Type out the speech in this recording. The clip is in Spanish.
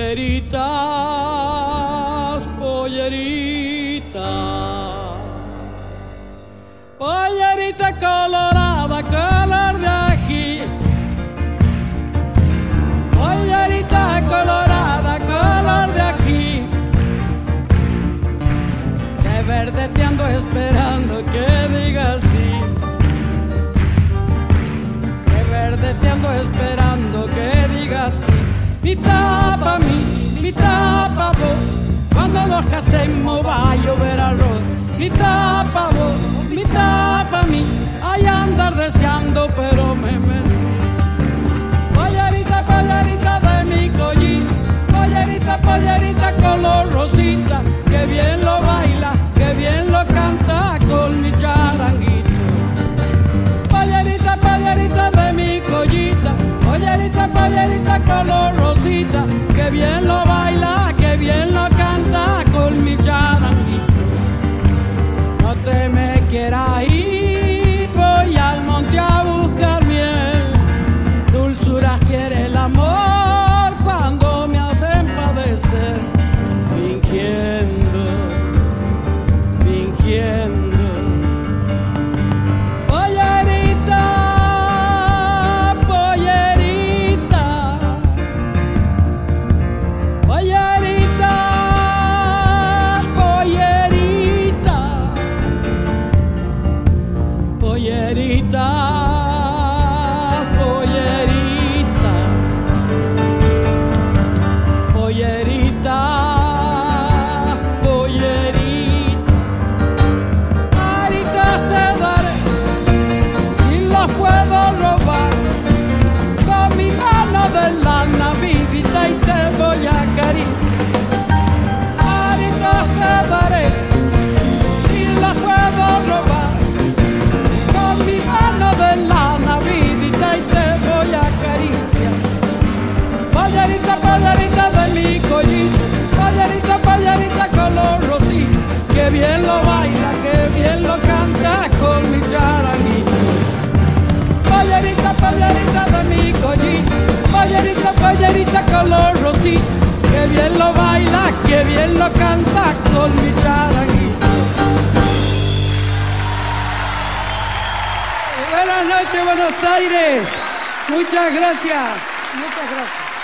Polleritas, polleritas, pollerita colorada, color de ají. Pollerita colorada, color de ají. De verde te ando esperando que digas sí. De verde te ando esperando que digas sí. Mitad pa' mí, mitad pa' vos. Cuando nos casemos va a llover arroz. Mitad pa' vos, mitad pa' mí. Hay andar deseando pero me mentí. Pollerita, pollerita de mi collín. Pollerita, pollerita color rosita. Que bien lo baila, que bien lo canta con mi charanguito. Pollerita, pollerita de mi collita. Pollerita, pollerita color rosita. Que bien lo baila, que bien lo canta con mi charanguito. No te me quieras ir, voy al monte a buscar miel. Dulzuras quiere el amor cuando me hacen padecer. Fingiendo, fingiendo. Polleritas, polleritas, polleritas, polleritas. Aritas te daré si las puedo robar. Con mi mano de lana vivita y te voy a acariciar. Aritas te daré si las puedo robar. Mi mano de lana vidita y te voy a acariciar. Pollerita, pollerita de mi collín. Pollerita, pollerita color rosita. Que bien lo baila, que bien lo canta con mi charanguito. Pollerita, pollerita de mi collín. Pollerita, pollerita color rosita. Que bien lo baila, que bien lo canta con mi charanguito. Buenas noches, Buenos Aires. Muchas gracias. Muchas gracias.